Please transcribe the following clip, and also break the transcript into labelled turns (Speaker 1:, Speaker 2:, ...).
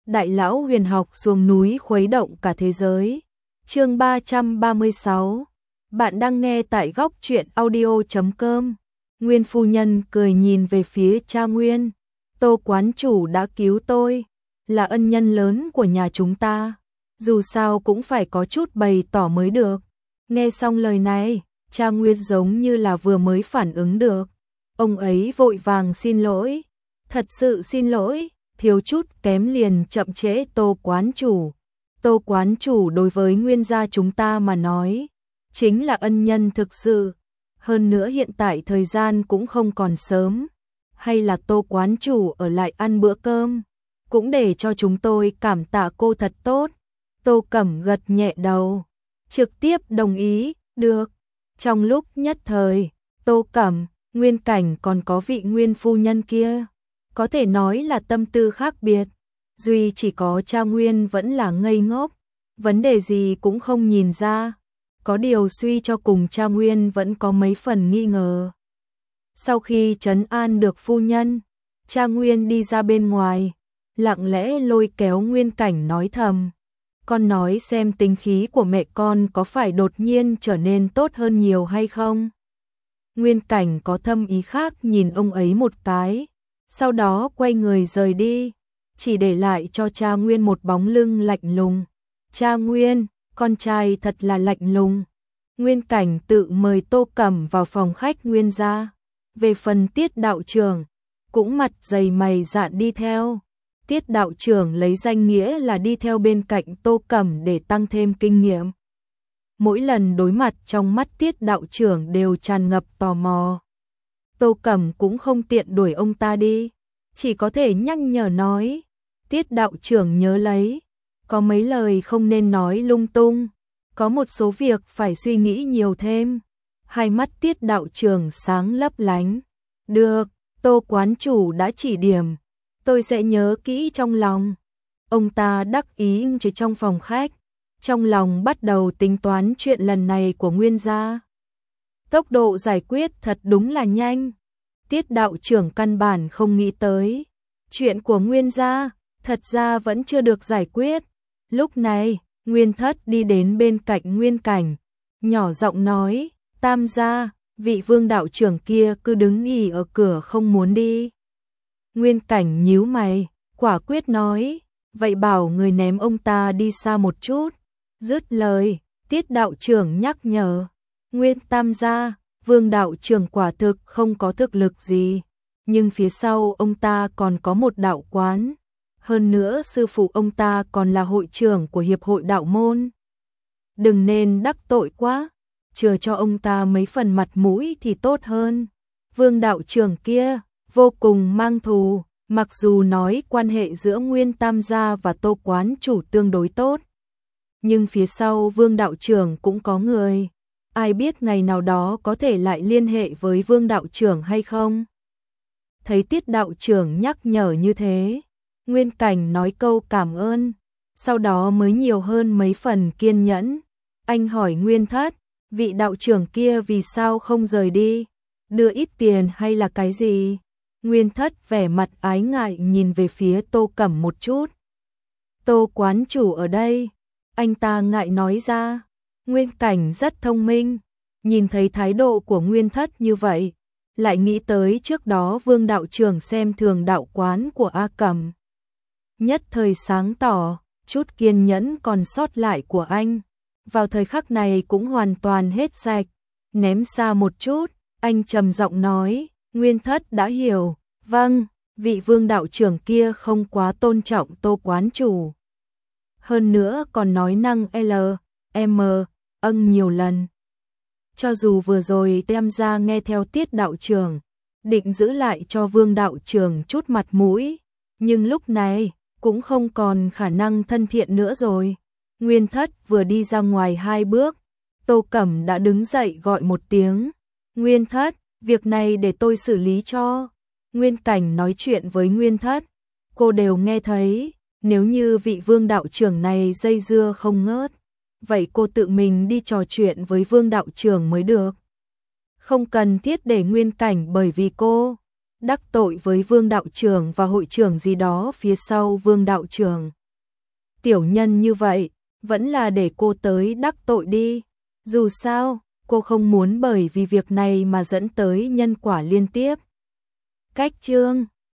Speaker 1: Đại lão huyền học xuống núi khuấy động cả thế giới. Chương 336. Bạn đang nghe tại góc truyện audio.com. Nguyên phu nhân cười nhìn về phía cha Nguyên. Tô quán chủ đã cứu tôi, là ân nhân lớn của nhà chúng ta. Dù sao cũng phải có chút bày tỏ mới được. Nghe xong lời này, cha Nguyên giống như là vừa mới phản ứng được. Ông ấy vội vàng xin lỗi. Thật sự xin lỗi, thiếu chút kém liền chậm trễ Tô quán chủ. Tô quán chủ đối với Nguyên gia chúng ta mà nói, chính là ân nhân thực sự. Hơn nữa hiện tại thời gian cũng không còn sớm. Hay là Tô quán chủ ở lại ăn bữa cơm, cũng để cho chúng tôi cảm tạ cô thật tốt. Tô Cẩm gật nhẹ đầu, trực tiếp đồng ý, được. Trong lúc nhất thời, Tô Cẩm, Nguyên Cảnh còn có vị Nguyên phu nhân kia, có thể nói là tâm tư khác biệt. Duy chỉ có cha Nguyên vẫn là ngây ngốc, vấn đề gì cũng không nhìn ra. Có điều suy cho cùng cha Nguyên vẫn có mấy phần nghi ngờ. Sau khi trấn an được phu nhân, cha Nguyên đi ra bên ngoài, lặng lẽ lôi kéo Nguyên Cảnh nói thầm. Con nói xem tính khí của mẹ con có phải đột nhiên trở nên tốt hơn nhiều hay không? Nguyên Cảnh có thâm ý khác nhìn ông ấy một cái, sau đó quay người rời đi, chỉ để lại cho cha Nguyên một bóng lưng lạnh lùng. Cha Nguyên, con trai thật là lạnh lùng. Nguyên Cảnh tự mời Tô Cẩm vào phòng khách Nguyên gia. Về phần Tiết đạo trưởng, cũng mặt dày mày dạn đi theo. Tiết đạo trưởng lấy danh nghĩa là đi theo bên cạnh Tô Cẩm để tăng thêm kinh nghiệm. Mỗi lần đối mặt trong mắt Tiết đạo trưởng đều tràn ngập tò mò. Tô Cẩm cũng không tiện đuổi ông ta đi, chỉ có thể nhắc nhở nói. Tiết đạo trưởng nhớ lấy, có mấy lời không nên nói lung tung, có một số việc phải suy nghĩ nhiều thêm. Hai mắt Tiết đạo trưởng sáng lấp lánh. Được, Tô quán chủ đã chỉ điểm, tôi sẽ nhớ kỹ trong lòng. Ông ta đắc ý chỉ trong phòng khách, trong lòng bắt đầu tính toán chuyện lần này của Nguyên gia. Tốc độ giải quyết thật đúng là nhanh. Tiết đạo trưởng căn bản không nghĩ tới, chuyện của Nguyên gia thật ra vẫn chưa được giải quyết. Lúc này, Nguyên Thất đi đến bên cạnh Nguyên Cảnh, nhỏ giọng nói, Tam gia, vị Vương đạo trưởng kia cứ đứng ì ở cửa không muốn đi. Nguyên Cảnh nhíu mày, quả quyết nói, vậy bảo người ném ông ta đi xa một chút. Dứt lời, Tiết đạo trưởng nhắc nhở, Nguyên Tam gia, Vương đạo trưởng quả thực không có thực lực gì, nhưng phía sau ông ta còn có một đạo quán. Hơn nữa sư phụ ông ta còn là hội trưởng của hiệp hội đạo môn. Đừng nên đắc tội quá, chừa cho ông ta mấy phần mặt mũi thì tốt hơn. Vương đạo trưởng kia vô cùng mang thù, mặc dù nói quan hệ giữa Nguyên Tam gia và Tô quán chủ tương đối tốt, nhưng phía sau Vương đạo trưởng cũng có người, ai biết ngày nào đó có thể lại liên hệ với Vương đạo trưởng hay không. Thấy Tiết đạo trưởng nhắc nhở như thế, Nguyên Cảnh nói câu cảm ơn, sau đó mới nhiều hơn mấy phần kiên nhẫn. Anh hỏi Nguyên Thất, vị đạo trưởng kia vì sao không rời đi, đưa ít tiền hay là cái gì? Nguyên Thất vẻ mặt ái ngại nhìn về phía Tô Cẩm một chút. Tô quán chủ ở đây, anh ta ngại nói ra. Nguyên Cảnh rất thông minh, nhìn thấy thái độ của Nguyên Thất như vậy, lại nghĩ tới trước đó Vương đạo trưởng xem thường đạo quán của A Cẩm. Nhất thời sáng tỏ, chút kiên nhẫn còn sót lại của anh, vào thời khắc này cũng hoàn toàn hết sạch, ném xa một chút, anh trầm giọng nói, Nguyên Thất đã hiểu, vâng, vị Vương đạo trưởng kia không quá tôn trọng Tô quán chủ. Hơn nữa còn nói năng M, nhiều lần. Cho dù vừa rồi Tam gia nghe theo Tiết đạo trưởng, định giữ lại cho Vương đạo trưởng chút mặt mũi, nhưng lúc này cũng không còn khả năng thân thiện nữa rồi. Nguyên Thất vừa đi ra ngoài 2 bước, Tô Cẩm đã đứng dậy gọi một tiếng, Nguyên Thất, việc này để tôi xử lý cho. Nguyên Cảnh nói chuyện với Nguyên Thất, cô đều nghe thấy, nếu như vị Vương đạo trưởng này dây dưa không ngớt, vậy cô tự mình đi trò chuyện với Vương đạo trưởng mới được. Không cần thiết để Nguyên Cảnh bởi vì cô đắc tội với Vương đạo trưởng và hội trưởng gì đó phía sau Vương đạo trưởng. Tiểu nhân như vậy, vẫn là để cô tới đắc tội đi. Dù sao, cô không muốn bởi vì việc này mà dẫn tới nhân quả liên tiếp. Cách chương